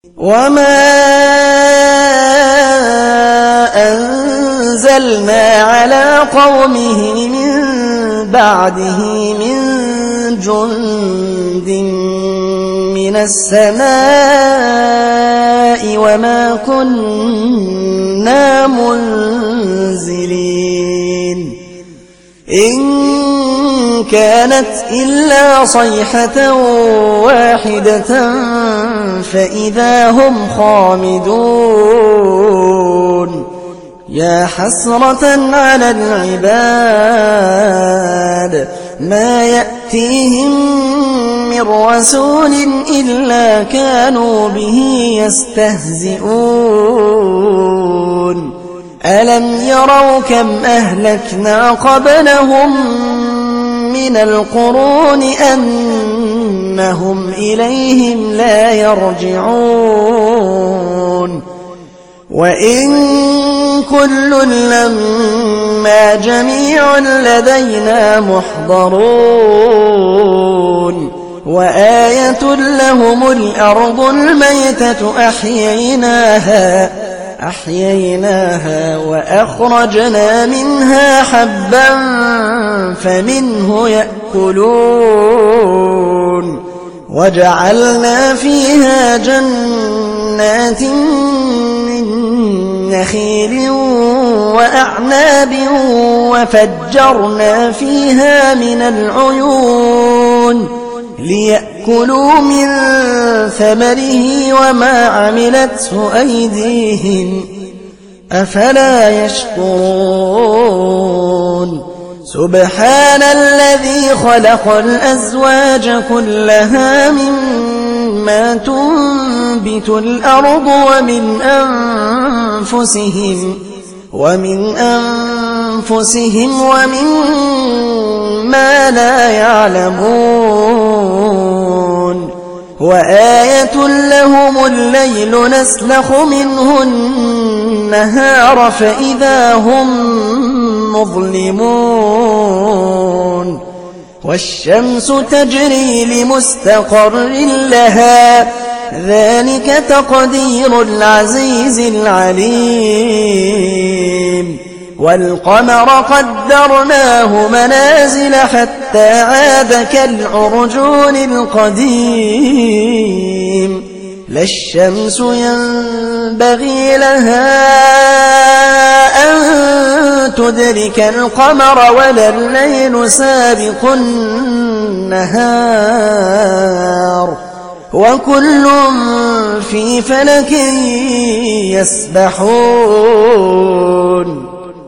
وما أنزلنا على قومه من بعده من جند من السماء وما كنا منزلين إن كانت إلا صيحة واحدة فإذا هم خامدون يا حسرة على العباد ما يأتيهم من رسول إلا كانوا به يستهزئون ألم يروا كم أهلكنا قبلهم من القرون أنهم إليهم لا يرجعون وإن كل لما جميع لدينا محضرون وآية لهم الأرض الميتة أحييناها وأخرجنا منها حبا فمنه يأكلون وجعلنا فيها جنات من نخيل وأعناب وفجرنا فيها من العيون ليأكلوا من ثمره وما عملته أيديهم أفلا يشكرون سبحان الذي خلق الأزواج كلها مما تنبت الأرض ومن أنفسهم ومما لا يعلمون وآية لهم الليل نسلخ منه النهار فإذا هم مظلمون والشمس تجري لمستقر لها ذلك تقدير العزيز العليم والقمر قدرناه منازل حتى عاد كالعرجون القديم لا الشمس ينبغي لها أن تدرك القمر ولا الليل سابق النهار وكل في فلك يسبحون